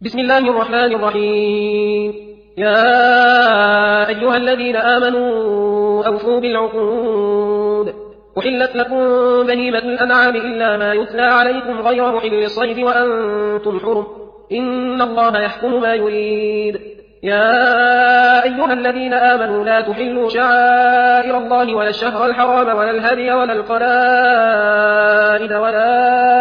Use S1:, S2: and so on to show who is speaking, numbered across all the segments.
S1: بسم الله الرحمن الرحيم. يا أيها الذين آمنوا أوفوا بالعقود. أحلت لكم بهيمة الأنعام إلا ما يتلى عليكم غير محل الصيد وأنتم حرم، إن الله يحكم ما يريد. يا أيها الذين آمنوا لا تحلوا شعائر الله ولا الشهر الحرام ولا الهدي ولا القلائد ولا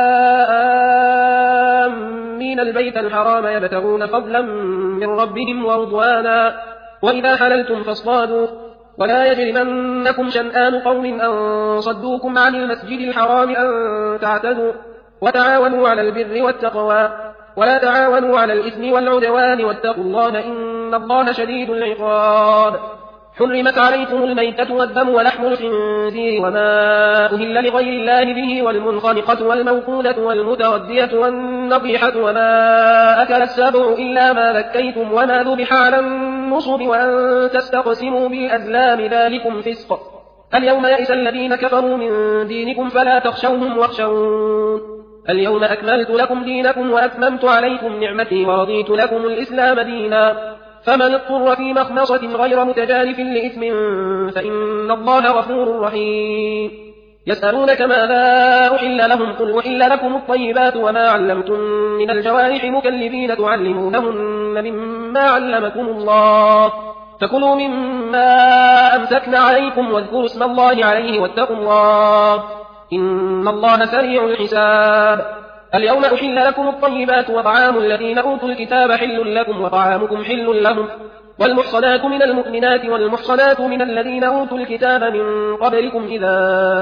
S1: آمين البيت الحرام يبتغون فضلا من ربهم ورضوانا، وإذا حللتم فاصطادوا، ولا يجرمنكم شنآن قوم أن صدوكم عن المسجد الحرام أن تعتدوا، وتعاونوا على البر والتقوى ولا تعاونوا على الإثم والعدوان، واتقوا الله إن الله شديد العقاب. حرمت عليكم الميتة والدم ولحم الخنزير وما أهل لغير الله به، والمنخنقة والموقودة والمتردية والنطيحة وما أكل السبع إلا ما ذكيتم وما ذبح على النصب، وأن تستقسموا بالأزلام ذلكم فسق. اليوم يئس الذين كفروا من دينكم فلا تخشوهم واخشون. اليوم أكملت لكم دينكم وأتممت عليكم نعمتي ورضيت لكم الإسلام دينا، فمن اضطر في مخمصة غير متجانف لإثم فإن الله غفور رحيم. يسألونك ماذا أحل لهم، قل أحل لكم الطيبات وما علمتم من الجوارح مكلبين تعلمونهن مما علمكم الله، فكلوا مما أمسكن عليكم واذكروا اسم الله عليه واتقوا الله إن الله سريع الحساب. اليوم أحل لكم الطيبات، وطعام الذين أوتوا الكتاب حل لكم وطعامكم حل لهم، والمحصنات من المؤمنات والمحصنات من الذين أوتوا الكتاب من قبلكم إذا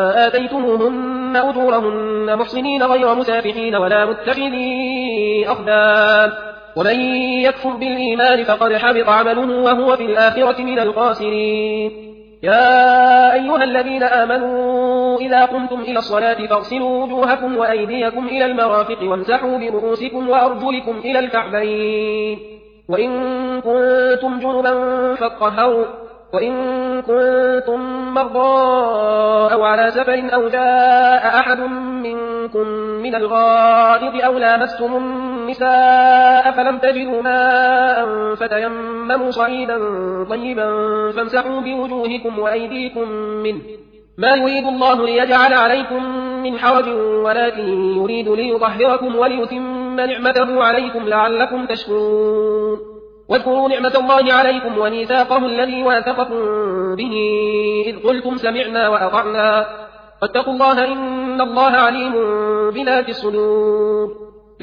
S1: آتيتموهن أجورهن محصنين غير مسافحين ولا متخذي أخدان، ومن يكفر بالإيمان فقد حبط عمله وهو في الآخرة من الخاسرين. يا أيها الذين آمنوا إذا قمتم إلى الصلاة فاغسلوا وجوهكم وأيديكم إلى المرافق وامسحوا برؤوسكم وأرجلكم إلى الكعبين، وإن كنتم جنبا فاطهروا، وإن كنتم مرضى أو على سفر أو جاء أحد منكم من الغائط أو لامستم النساء فلم تجدوا ماء فتيمموا صعيدا طيبا فامسحوا بوجوهكم وأيديكم منه، ما يريد الله ليجعل عليكم من حرج ولكن يريد ليطهركم وليتم نعمته عليكم لعلكم تشكرون. واذكروا نعمة الله عليكم وميثاقه الذي واثقكم به إذ قلتم سمعنا وأطعنا، واتقوا الله إن الله عليم بذات الصدور.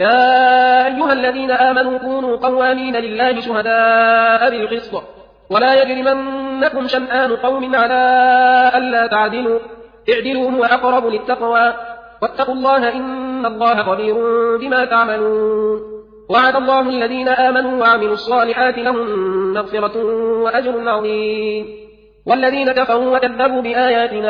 S1: يا أيها الذين آمنوا كونوا قوامين لله شهداء بالقسط، ولا يجرمنكم شنآن قوم على ألا تعدلوا، اعدلوا هو أقرب للتقوى، واتقوا الله إن الله خبير بما تعملون. وعد الله الذين آمنوا وعملوا الصالحات لهم مغفرة وأجر عظيم، والذين كفروا وكذبوا بآياتنا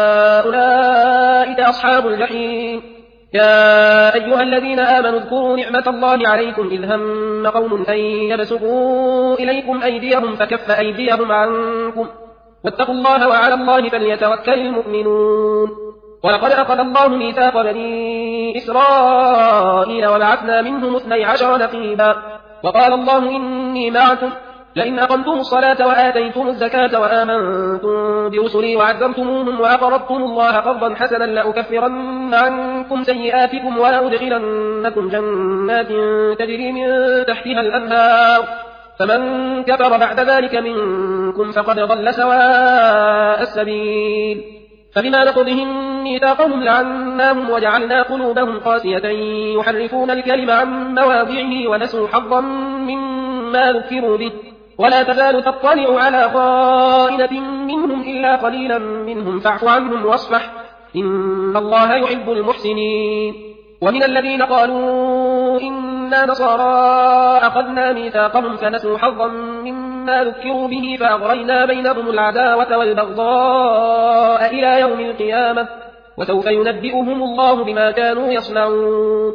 S1: أولئك أصحاب الجحيم. يا أيها الذين آمنوا اذكروا نعمة الله عليكم إذ هم قوم أن يبسطوا إليكم أيديهم فكف أيديهم عنكم، واتقوا الله وعلى الله فليتوكل المؤمنون. ولقد أخذ الله ميثاق بني إسرائيل وبعثنا منهم 12 نقيبا، وقال الله إني معكم لئن أقمتم الصلاة وآتيتم الزكاة وآمنتم برسلي وعزرتموهم وأقرضتم الله قرضا حسنا لأكفرن عنكم سيئاتكم ولأدخلنكم جنات تجري من تحتها الأنهار، فمن كفر بعد ذلك منكم فقد ضل سواء السبيل. فبما نقضهم ميثاقهم لعناهم وجعلنا قلوبهم قاسية يحرفون الكلم عن مواضعه ونسوا حظا مما ذكروا به، ولا تزال تطلع على خائنة منهم إلا قليلا منهم فاعف عنهم واصفح إن الله يحب المحسنين. ومن الذين قالوا إنا نصارى أخذنا ميثاقهم فنسوا حظا مما ذكروا به فأغرينا بينهم العداوة والبغضاء إلى يوم القيامة، وسوف ينبئهم الله بما كانوا يصنعون.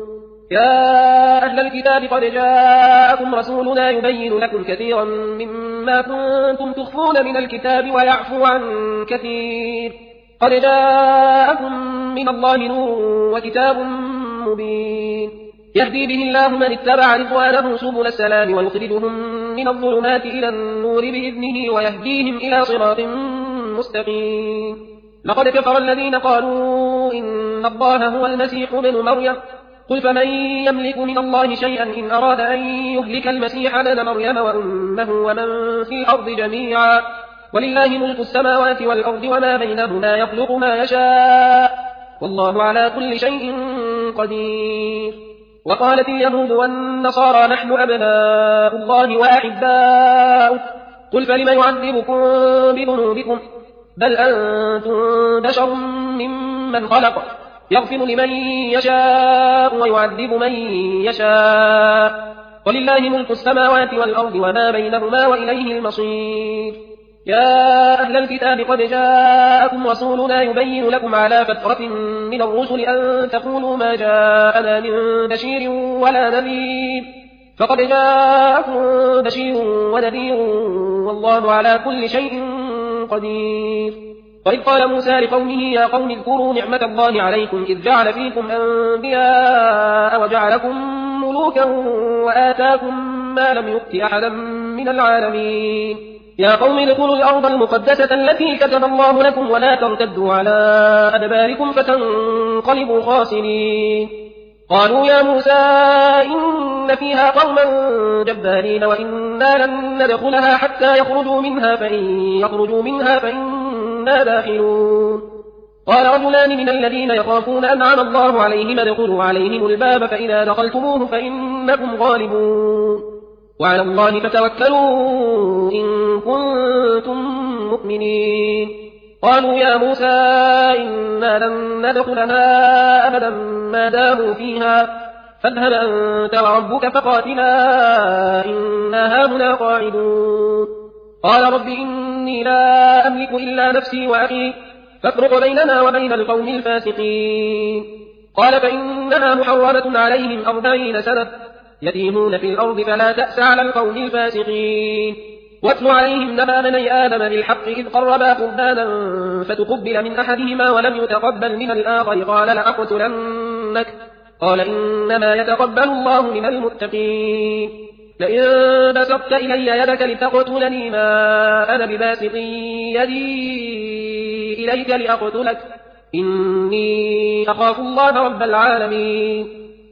S1: يا أهل الكتاب قد جاءكم رسولنا يبين لكم كثيرا مما كنتم تخفون من الكتاب ويعفو عن كثير، قد جاءكم من الله نور وكتاب مبين. يهدي به الله من اتبع رضوانه سبل السلام ويخرجهم من الظلمات إلى النور بإذنه ويهديهم إلى صراط مستقيم. لقد كفر الذين قالوا إن الله هو المسيح ابن مريم قل فمن يملك من الله شيئا إن أراد أن يهلك المسيح ابن مريم وأمه ومن في الأرض جميعا ولله ملك السماوات والأرض وما بينهما يخلق ما يشاء والله على كل شيء قدير. وقالت اليهود والنصارى نحن أبناء الله وأحباؤه قل فلم يعذبكم بذنوبكم بل أنتم بشر ممن خلق يغفر لمن يشاء ويعذب من يشاء ولله ملك السماوات والأرض وما بينهما وإليه المصير. يا أهل الكتاب قد جاءكم رسولنا يبين لكم على فترة من الرسل أن تقولوا ما جاءنا من بشير ولا نذير فقد جاءكم بشير ونذير والله على كل شيء قدير. وإذ قال موسى لقومه يا قوم اذكروا نعمة الله عليكم إذ جعل فيكم أنبياء وجعلكم ملوكا وآتاكم ما لم يؤت أحدا من العالمين. يا قوم ادخلوا الأرض المقدسة التي كتب الله لكم ولا ترتدوا على أدباركم فتنقلبوا خاسرين. قالوا يا موسى إن فيها قوما جبارين وإنا لن ندخلها حتى يخرجوا منها فإن يخرجوا منها فإنا داخلون. قال رجلان من الذين يخافون أنعم الله عليهم ادخلوا عليهم الباب فإذا دخلتموه فإنكم غالبون وعلى الله فتوكلوا إن كنتم مؤمنين. قالوا يا موسى إنا لن ندخلها أبدا ما داموا فيها فاذهب أنت وربك فقاتلا إنا هاهنا قاعدون. قال رب إني لا أملك إلا نفسي وأخي فافرق بيننا وبين القوم الفاسقين. قال فإنها محرمة عليهم 40 سنة يتيهون في الأرض فلا تأس على القوم الفاسقين. واتل عليهم نبأ بني آدم بالحق إذ قربا قربانا فتقبل من أحدهما ولم يتقبل من الآخر قال لأقتلنك قال إنما يتقبل الله من المتقين. لئن بسطت إلي يدك لتقتلني ما أنا بباسط يدي إليك لأقتلك إني أخاف الله رب العالمين.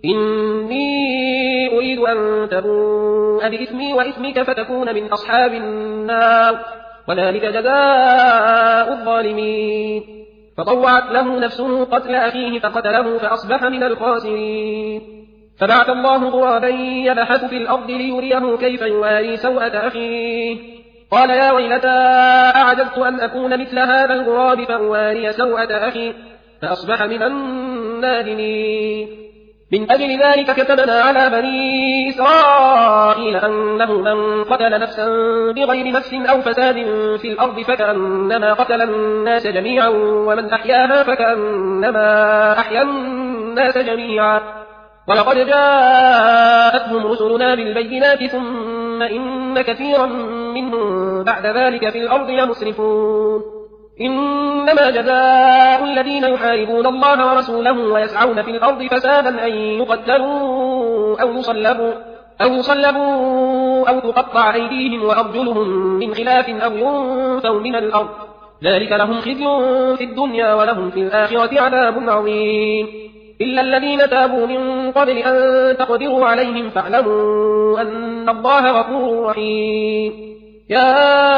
S1: إني أريد أن تبوء بإثمي وإثمك فتكون من أصحاب النار وذلك جزاء الظالمين. فطوعت له نفسه قتل أخيه فقتله فأصبح من الخاسرين. فبعث الله غرابا يبحث في الأرض ليريه كيف يواري سوءة أخيه قال يا ويلتى أعجزت أن أكون مثل هذا الغراب فأواري سوءة أخي فأصبح من النادمين. من أجل ذلك كتبنا على بني إسرائيل أنه من قتل نفسا بغير نفس أو فساد في الأرض فكأنما قتل الناس جميعا ومن أحياها فكأنما أحيا الناس جميعا. ولقد جاءتهم رسلنا بالبينات ثم إن كثيرا منهم بعد ذلك في الأرض لمسرفون. إنما جزاء الذين يحاربون الله ورسوله ويسعون في الأرض فسادا أن يقتلوا أو يصلبوا أو تقطع أيديهم وأرجلهم من خلاف أو ينفوا من الأرض ذلك لهم خزي في الدنيا ولهم في الآخرة عذاب عظيم. إلا الذين تابوا من قبل أن تقدروا عليهم فاعلموا أن الله غفور رحيم. يا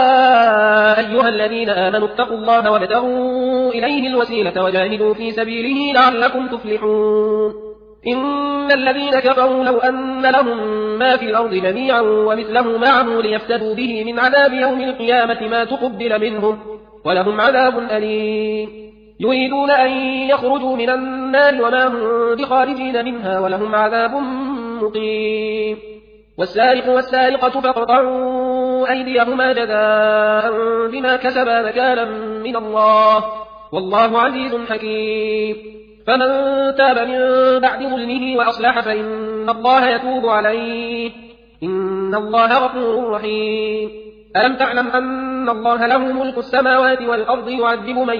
S1: أيها الذين آمنوا اتقوا الله وابتغوا إليه الوسيلة وجاهدوا في سبيله لعلكم تفلحون. إن الذين كفروا لو أن لهم ما في الأرض جميعا ومثله معه ليفتدوا به من عذاب يوم القيامة ما تقبل منهم ولهم عذاب أليم. يريدون أن يخرجوا من النار وما هم بخارجين منها ولهم عذاب مقيم. والسارق والسارقة فاقطعوا أيديهما جزاء بما كسبا نكالا من الله والله عزيز حكيم. فمن تاب من بعد ظلمه وأصلح فإن الله يتوب عليه إن الله غفور رحيم. ألم تعلم أن الله له ملك السماوات والأرض يعذب من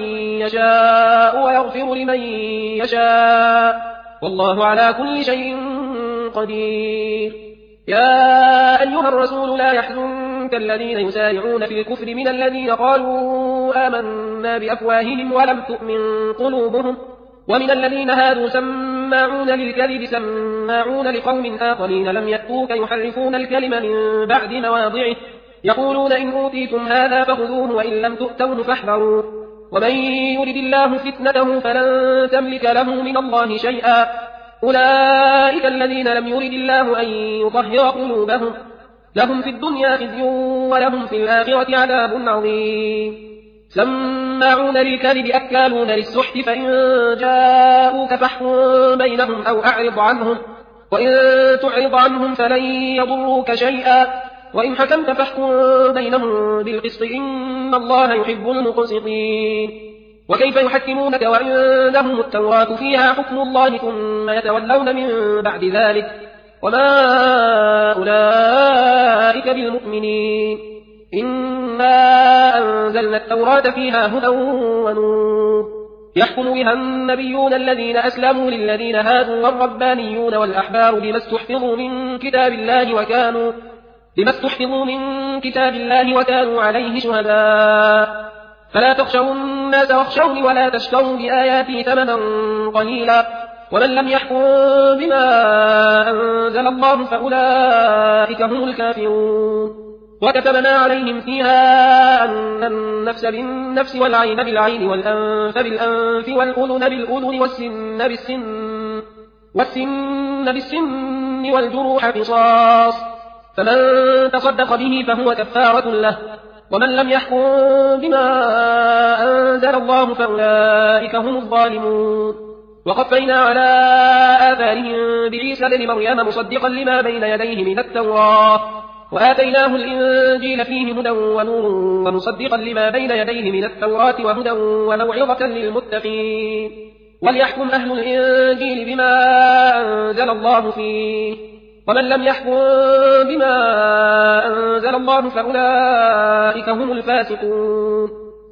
S1: يشاء ويغفر لمن يشاء والله على كل شيء قدير. يا أيها الرسول لا يحزنك الذين يسارعون في الكفر من الذين قالوا آمنا بأفواههم ولم تؤمن قلوبهم ومن الذين هادوا سماعون للكذب سماعون لقوم آخرين لم يأتوك يحرفون الكلم من بعد مواضعه يقولون إن أوتيتم هذا فخذوه وإن لم تؤتوه فاحذروا ومن يرد الله فتنته فلن تملك له من الله شيئا أولئك الذين لم يرد الله أن يطهر قلوبهم لهم في الدنيا خزي ولهم في الآخرة عذاب عظيم. سماعون للكذب أكالون للسحت فإن جاءوك فاحكم بينهم أو أعرض عنهم وإن تعرض عنهم فلن يضروك شيئا وإن حكمت فاحكم بينهم بالقسط إن الله يحب المقسطين. وكيف يحكمونك وعندهم التوراة فيها حكم الله ثم يتولون من بعد ذلك وما أولئك بالمؤمنين. إنا أنزلنا التوراة فيها هدى ونور يحكم بها النبيون الذين أسلموا للذين هادوا والربانيون والأحبار بما استحفظوا من كتاب الله وكانوا عليه شهداء فلا تخشوا الناس واخشوني ولا تشتروا بآياتي ثمنا قليلا ومن لم يحكم بما أنزل الله فأولئك هم الكافرون. وكتبنا عليهم فيها أن النفس بالنفس والعين بالعين والأنف بالأنف والأذن بالأذن والسن بالسن والجروح قصاص فمن تصدق به فهو كفارة له ومن لم يحكم بما أنزل الله فأولئك هم الظالمون. وقفينا على آثارهم بعيسى ابن مريم مصدقا لما بين يديه من التوراة وآتيناه الإنجيل فيه هدى ونور ومصدقا لما بين يديه من التوراة وهدى وموعظة للمتقين. وليحكم أهل الإنجيل بما أنزل الله فيه ومن لم يحكم بما أنزل الله فأولئك هم الفاسقون.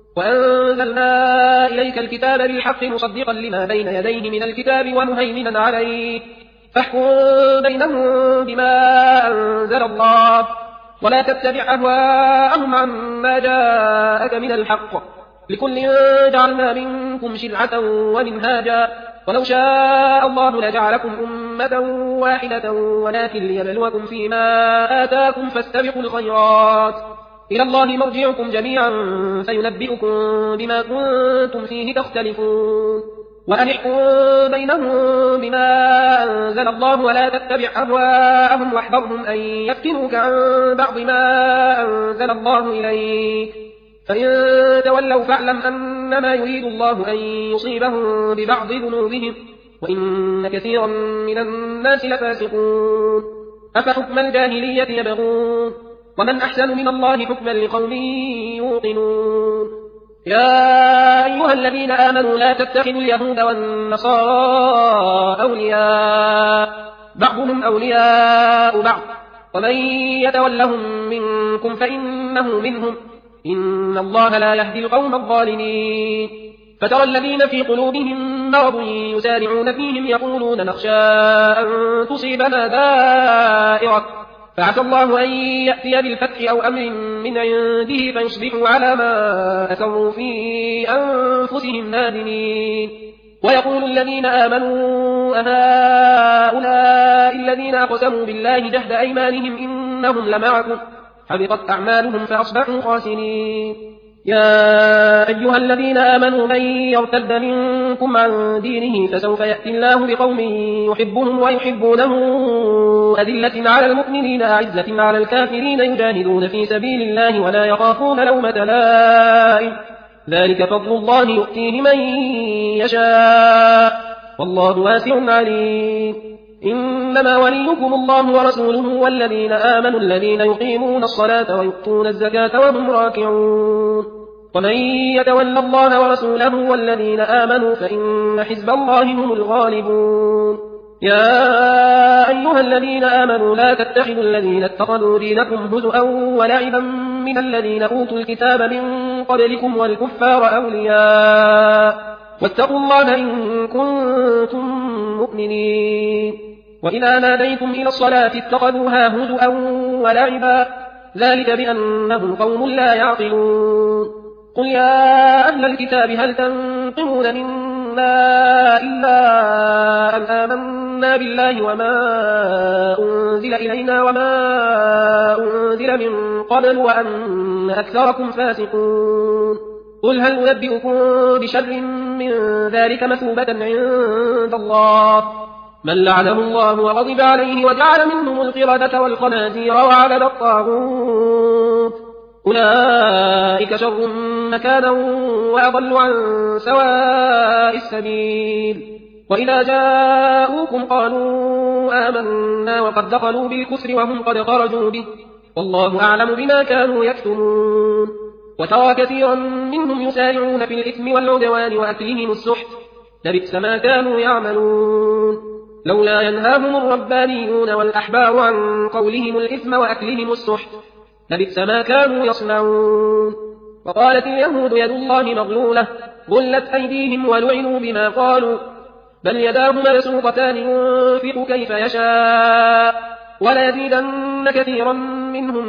S1: وأنزلنا إليك الكتاب بالحق مصدقا لما بين يديه من الكتاب ومهيمنا عليه فاحكم بينهم بما أنزل الله ولا تتبع أهواءهم عما جاءك من الحق لكل جعلنا منكم شرعة ومنهاجا ولو شاء الله لجعلكم أمة واحدة ولكن ليبلوكم فيما آتاكم فاستبقوا الخيرات إلى الله مرجعكم جميعا فينبئكم بما كنتم فيه تختلفون. وأن احكم بينهم بما أنزل الله ولا تتبع أهواءهم واحذرهم أن يفتنوك عن بعض ما أنزل الله إليك فإن تولوا فاعلم أنما يريد الله أن يصيبهم ببعض ذنوبهم وإن كثيرا من الناس لفاسقون. أفحكم الجاهلية يبغون ومن أحسن من الله حكما لقوم يوقنون. يا أيها الذين آمنوا لا تتخذوا اليهود والنصارى أولياء بعضهم أولياء بعض ومن يتولهم منكم فإنه منهم إن الله لا يهدي القوم الظالمين. فترى الذين في قلوبهم مرض يسارعون فيهم يقولون نخشى أن تصيبنا دائرة فعسى الله أن يأتي بالفتح أو أمر من عنده فيصبحوا على ما أسروا في أنفسهم نادمين. ويقول الذين آمنوا أهؤلاء الذين أقسموا بالله جهد أيمانهم إنهم لمعكم حبطت أعمالهم فأصبحوا خاسرين. يا أيها الذين آمنوا من يرتد منكم عن دينه فسوف يأتي الله بقوم يحبهم ويحبونه أذلة على المؤمنين أعزة على الكافرين يجاهدون في سبيل الله ولا يخافون لومة لائم ذلك فضل الله يؤتيه من يشاء والله واسع عليم. إنما وليكم الله ورسوله والذين آمنوا الذين يقيمون الصلاة ويؤتون الزكاة وهم راكعون ومن يتول الله ورسوله والذين آمنوا فإن حزب الله هم الغالبون. يا أيها الذين آمنوا لا تتخذوا الذين اتخذوا دينكم هزءا ولعبا من الذين أوتوا الكتاب من قبلكم والكفار أولياء واتقوا الله إن كنتم مؤمنين. وإذا ناديتم إلى الصلاة اتخذوها هزءا ولعبا ذلك بأنهم قوم لا يعقلون قل يا أهل الكتاب هل تنقمون منا إلا أن آمنا بالله وما أنزل إلينا وما أنزل من قبل وأن أكثركم فاسقون قل هل أنبئكم بشر من ذلك مثوبة عند الله من لعنه الله وغضب عليه وجعل منهم القردة والخنازير وعبد الطاغوت أولئك شر مكانا وأضل عن سواء السبيل وإذا جاءوكم قالوا آمنا وقد دخلوا بالكفر وهم قد خرجوا به والله أعلم بما كانوا يكتمون وترى كثيرا منهم يسارعون في الإثم والعدوان وأكلهم السحت لبئس ما كانوا يعملون لولا ينهاهم الربانيون والأحبار عن قولهم الإثم وأكلهم السحت لبئس ما كانوا يصنعون وقالت اليهود يد الله مغلولة غلت أيديهم ولعنوا بما قالوا بل يداه مبسوطتان ينفق كيف يشاء وليزيدن كثيرا منهم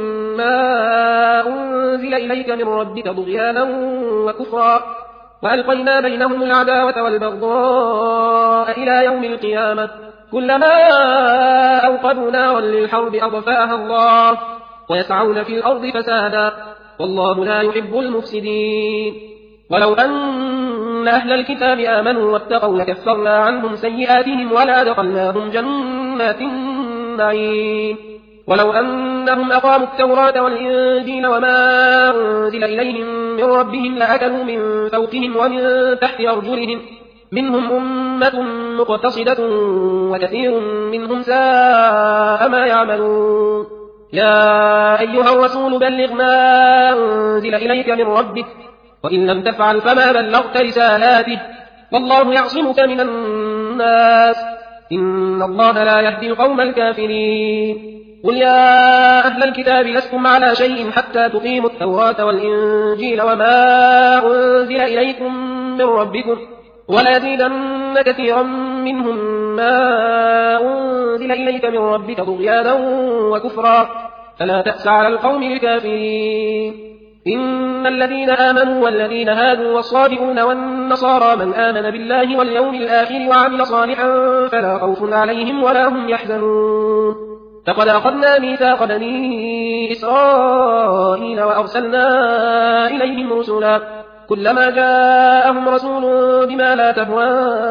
S1: ما أنزل إليك من ربك طغيانا وكفرا وألقينا بينهم العداوة والبغضاء إلى يوم القيامة كلما أوقدوا نارا للحرب أطفأها الله ويسعون في الأرض فسادا والله لا يحب المفسدين ولو أن أهل الكتاب آمنوا واتقوا لكفرنا عنهم سيئاتهم ولا دخلناهم جنات النعيم ولو أنهم أقاموا التوراة والإنجيل وما أنزل إليهم من ربهم لأكلوا من فوقهم ومن تحت أرجلهم منهم أمة مقتصدة وكثير منهم ساء ما يعملون يا أيها الرسول بلغ ما أنزل إليك من ربك وإن لم تفعل فما بلغت رسالاته والله يعصمك من الناس إن الله لا يهدي القوم الكافرين قل يا أهل الكتاب لستم على شيء حتى تقيموا التوراة والإنجيل وما أنزل إليكم من ربكم وليزيدن كثيرا منهم ما أنزل إليك من ربك طغيانا وكفرا فلا تأس على القوم الكافرين إن الذين آمنوا والذين هادوا والصابئون والنصارى من آمن بالله واليوم الآخر وعمل صالحا فلا خوف عليهم ولا هم يحزنون لقد أخذنا ميثاق بني إسرائيل وأرسلنا إليهم رسلا كلما جاءهم رسول بما لا تهوى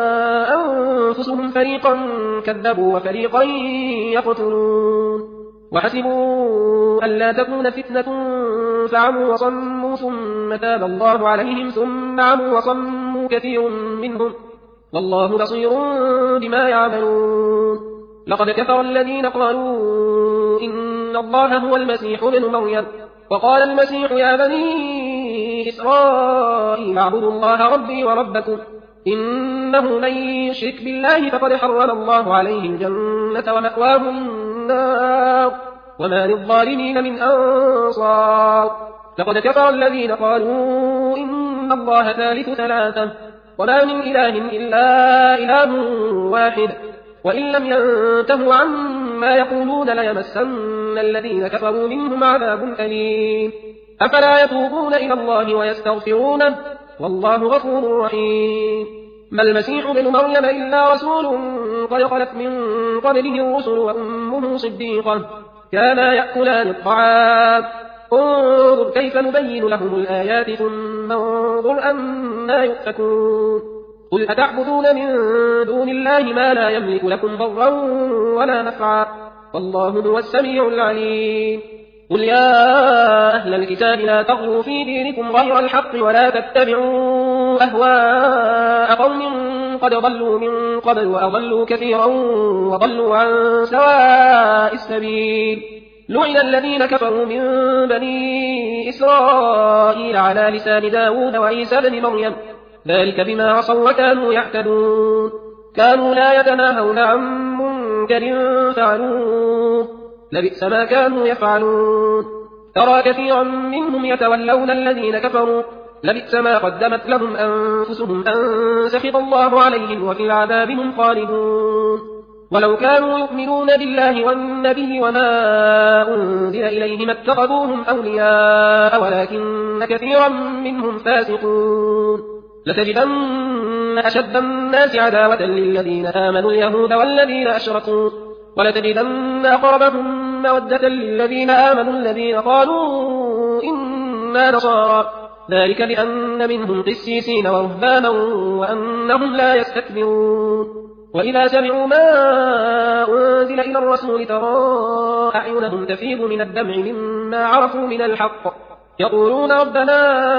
S1: أنفسهم فريقا كذبوا وفريقا يقتلون وحسبوا ألا تكون فتنة فعموا وصموا ثم تاب الله عليهم ثم عموا وصموا كثير منهم والله بصير بما يعملون لقد كفر الذين قالوا إن الله هو المسيح ابن مريم وقال المسيح يا بني إسرائيل اعبدوا الله ربي وربكم إنه من يشرك بالله فقد حرم الله عليه الجنة ومأواه النار وما للظالمين من أنصار لقد كفر الذين قالوا إن الله ثالث ثلاثة وما من إله إلا إله واحد وإن لم ينتهوا عما يقولون ليمسن الذين كفروا منهم عذاب أليم أفلا يتوبون إلى الله ويستغفرونه والله غفور رحيم ما المسيح ابن مريم إلا رسول قد خلت من قبله الرسل وأمه صديقة كانا يأكلان الطعام انظر كيف نبين لهم الآيات ثم انظر أنا يؤفكون قل أتعبدون من دون الله ما لا يملك لكم ضرا ولا نفعا والله هو السميع العليم قل يا أهل الكتاب لا تغلوا في دينكم غير الحق ولا تتبعوا أهواء قوم قد ضلوا من قبل وأضلوا كثيرا وضلوا عن سواء السبيل لعن الذين كفروا من بني إسرائيل على لسان داود وعيسى بن مريم ذلك بما عصوا وكانوا يعتدون كانوا لا يتناهون عن منكر فعلوه لبئس ما كانوا يفعلون ترى كثيرا منهم يتولون الذين كفروا لبئس ما قدمت لهم أنفسهم أن سخط الله عليهم وفي العذاب هم خالدون ولو كانوا يؤمنون بالله والنبي وما أنزل إليه ما اتخذوهم أولياء ولكن كثيرا منهم فاسقون لتجدن أشد الناس عداوة للذين آمنوا اليهود والذين أشركوا ولتجدن أقربهم مودة للذين آمنوا الذين قالوا إنا نصارى ذلك بأن منهم قسيسين ورهبانا وأنهم لا يستكبرون وإذا سمعوا ما أنزل إلى الرسول ترى أعينهم تفيض من الدمع مما عرفوا من الحق يقولون ربنا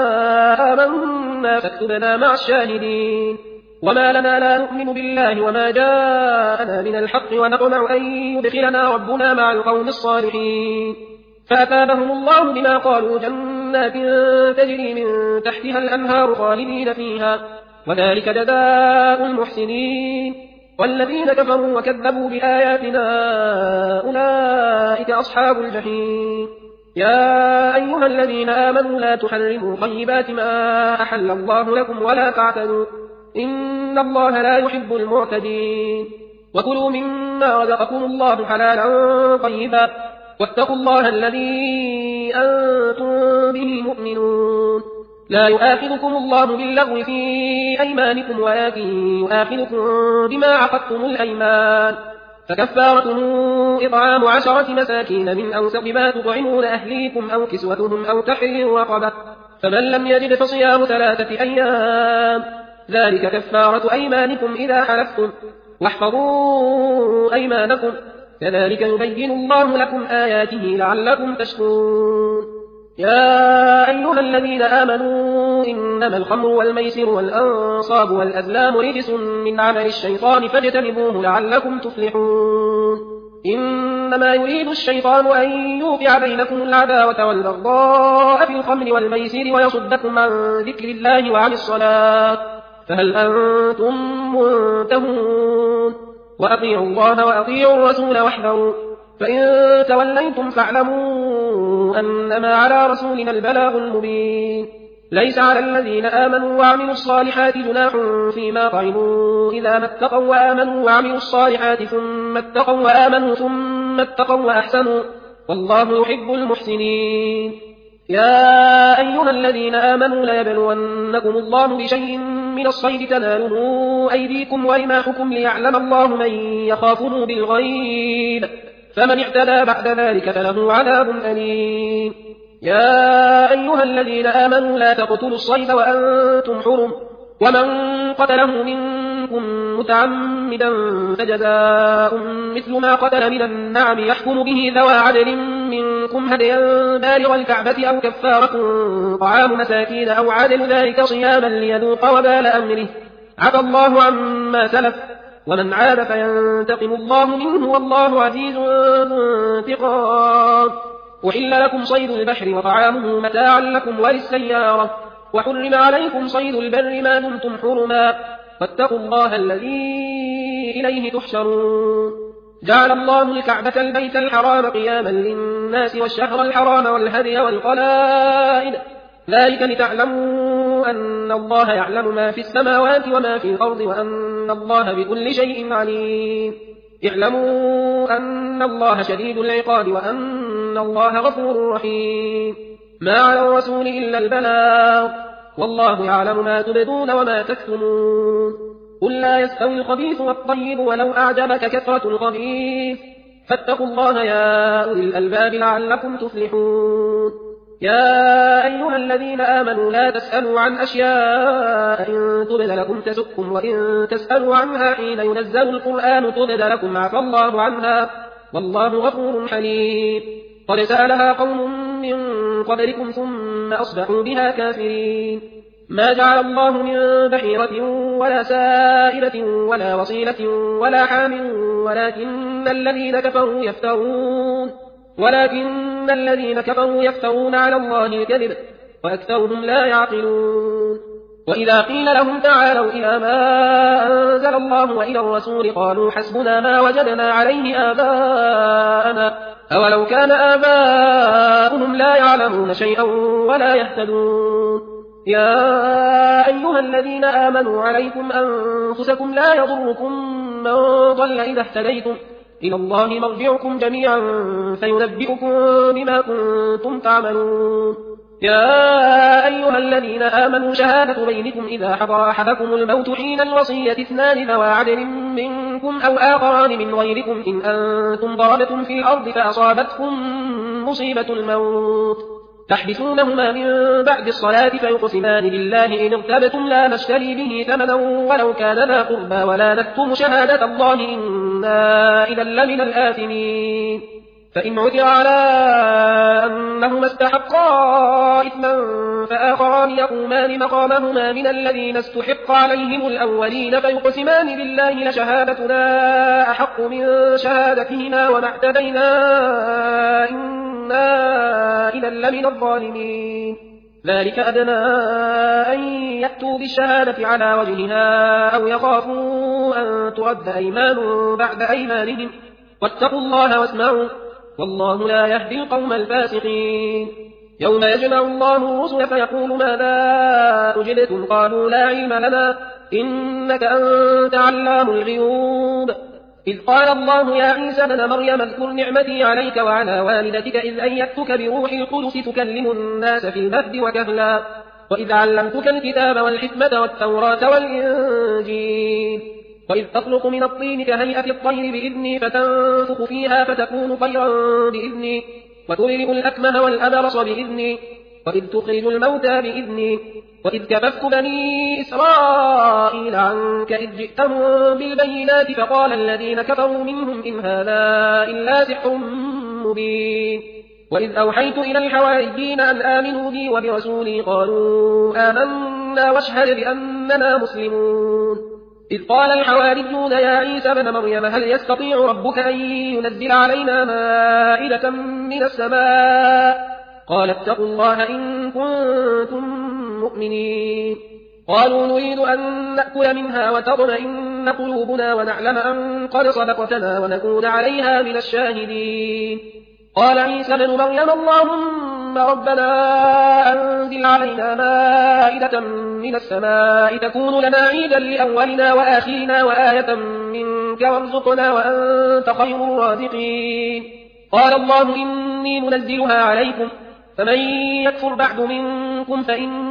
S1: آمنا فاكتبنا مع الشاهدين وما لنا لا نؤمن بالله وما جاءنا من الحق ونطمع أن يدخلنا ربنا مع القوم الصالحين فأثابهم الله بما قالوا جنات تجري من تحتها الأنهار خالدين فيها وذلك جزاء المحسنين والذين كفروا وكذبوا بآياتنا أولئك أصحاب الجحيم يا أيها الذين آمنوا لا تحرموا طيبات ما أحل الله لكم ولا تعتدوا إن الله لا يحب المعتدين وكلوا مما رزقكم الله حلالا طيبا واتقوا الله الذي أنتم به مؤمنون لا يؤاخذكم الله باللغو في أيمانكم ولكن يؤاخذكم بما عقدتم الأيمان فكفارته إطعام 10 مساكين من أوسط ما تطعمون أهليكم أو كسوتهم أو تحرير رقبة فمن لم يجد فصيام 3 أيام ذلك كفارة أيمانكم إذا حلفتم واحفظوا أيمانكم كذلك يبين الله لكم آياته لعلكم تشكرون يا أيها الذين آمنوا إنما الخمر والميسر والأنصاب والأزلام رجس من عمل الشيطان فاجتنبوه لعلكم تفلحون إنما يريد الشيطان أن يوقع بينكم العداوة والبغضاء في الخمر والميسر ويصدكم عن ذكر الله وعن الصلاة فهل أنتم منتهون وأطيعوا الله وأطيعوا الرسول واحذروا فإن توليتم فاعلموا أنما على رسولنا البلاغ المبين ليس على الذين آمنوا وعملوا الصالحات جناح فيما طعموا إذا ما اتقوا وآمنوا وعملوا الصالحات ثم اتقوا وآمنوا ثم اتقوا وأحسنوا والله يحب المحسنين يا أيها الذين آمنوا ليبلونكم الله بشيء من الصيد تناله أيديكم ورماحكم ليعلم الله من يخافه بالغيب فمن اعتدى بعد ذلك فله عذاب أليم يا أيها الذين آمنوا لا تقتلوا الصيد وأنتم حرم ومن قتله منكم متعمدا فجزاء مثل ما قتل من النعم يحكم به ذوى عدل منكم هديا بالغ الكعبة أو كفارة طعام مساكين أو عدل ذلك صياما ليذوق وبال أمره عفى الله عما سلف ومن عاد فينتقم الله منه والله عزيز ذو انتقام أحل لكم صيد البحر وطعامه متاعا لكم وللسيارة وحرم عليكم صيد البر ما دمتم حرما واتقوا الله الذي إليه تحشرون جعل الله الكعبة البيت الحرام قياما للناس والشهر الحرام والهدي والقلائد ذلك لتعلموا أن الله يعلم ما في السماوات وما في الأرض وأن الله بكل شيء عليم اعلموا أن الله شديد العقاب وأن الله غفور رحيم ما على الرسول إلا البلاغ والله يعلم ما تبدون وما تكتمون قل لا يستوي الخبيث والطيب ولو أعجبك كثرة الخبيث فاتقوا الله يا أولي الألباب لعلكم تفلحون يا أيها الذين آمنوا لا تسألوا عن أشياء إن تبد لكم تسؤكم وإن تسألوا عنها حين ينزل القرآن تبد لكم عفى الله عنها والله غفور حليم قد سألها قوم من قبلكم ثم أصبحوا بها كافرين ما جعل الله من بحيرة ولا سائلة ولا وصيلة ولا حام ولكن الذين كفروا يفترون على الله الكذب وأكثرهم لا يعقلون وإذا قيل لهم تعالوا إلى ما أنزل الله وإلى الرسول قالوا حسبنا ما وجدنا عليه آباءنا أولو كان آباؤهم لا يعلمون شيئا ولا يهتدون يا أيها الذين آمنوا عليكم أنفسكم لا يضركم من ضل إذا اهتديتم إلى الله مرجعكم جميعا فينبئكم بما كنتم تعملون يا أيها الذين آمنوا شهادة بينكم إذا حضر أحدكم الموت حين الوصية 2 ذوى عدل منكم أو آخران من غيركم إن أنتم ضربتم في الأرض فأصابتكم مصيبة الموت تحبسونهما من بعد الصلاة فيقسمان بالله إن ارتبتم لا نشتري به ثمنا ولو كان ذا قربى ولا نكتم شهادة الله إنا إذا لمن الآثمين فإن عثر على أنهما استحقا إثما فآخران يقومان مقامهما من الذين استحق عليهم الأولين فيقسمان بالله لشهادتنا أحق من شهادتهما وما اعتدينا إنا إذا لمن الظالمين ذلك أدنى أن يأتوا بالشهادة على وجهها أو يخافوا أن ترد أيمان بعد أيمانهم واتقوا الله واسمعوا والله لا يهدي القوم الفاسقين يوم يجمع الله الرسل فيقول ماذا أجبتم قالوا لا علم لنا إنك أنت علام الغيوب إذ قال الله يا عيسى ابن مريم اذكر نعمتي عليك وعلى والدتك إذ أيدتك بروح القدس تكلم الناس في المهد وكهلا وإذ علمتك الكتاب والحكمة والتوراة والإنجيل وإذ تخلق من الطين كهيئة الطير بإذني فتنفخ فيها فتكون طيرا بإذني وتبرئ الأكمه والأبرص بإذني وإذ تخرج الموتى بإذني وإذ كففت بني إسرائيل عنك إذ جئتهم بالبينات فقال الذين كفروا منهم إن هذا إلا سحر مبين وإذ أوحيت إلى الحواريين أن آمنوا بي وبرسولي قالوا آمنا واشهد بأننا مسلمون إذ قال الحواريون يا عيسى ابن مريم هل يستطيع ربك أن ينزل علينا مائدة من السماء قال اتقوا الله إن كنتم مؤمنين قالوا نريد أن نأكل منها وتطمئن قلوبنا ونعلم أن قد صدقتنا ونكون عليها من الشاهدين قال عيسى ابن مريم اللهم ربنا أنزل علينا مائدة من السماء تكون لنا عيدا لأولنا وآخرنا وآية منك وارزقنا وأنت خير الرازقين قال الله إني منزلها عليكم فمن يكفر بعد منكم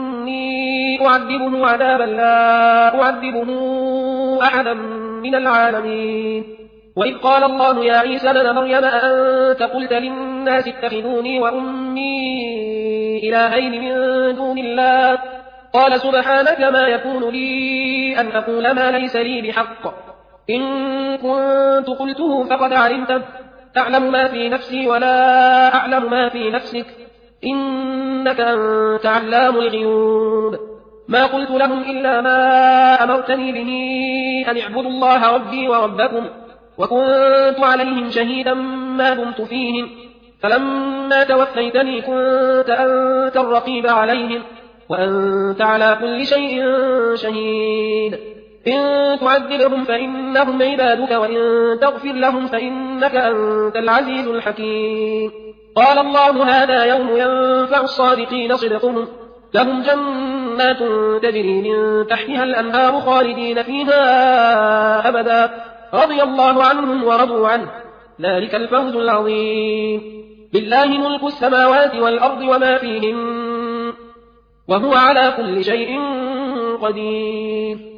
S1: فإني أعذبه عذابا لا أعذبه أحدا من العالمين وإذ قال الله يا عيسى ابن مريم أأنت قلت للناس اتخذوني وأمي إلهين من دون الله قال سبحانك ما يكون لي أن أقول ما ليس لي بحق إن كنت قلته فقد علمته تعلم ما في نفسي ولا أعلم ما في نفسك إنك أنت علام الغيوب ما قلت لهم إلا ما أمرتني به أن اعبدوا الله ربي وربكم وكنت عليهم شهيدا ما دمت فيهم فلما توفيتني كنت أنت الرقيب عليهم وأنت على كل شيء شهيد إن تعذبهم فإنهم عبادك وإن تغفر لهم فإنك أنت العزيز الحكيم قال الله هذا يوم ينفع الصادقين صدقهم لهم جنات تجري من تحتها الأنهار خالدين فيها أبدا رضي الله عنهم ورضوا عنه ذلك الفوز العظيم لله ملك السماوات والأرض وما فيهن وهو على كل شيء قدير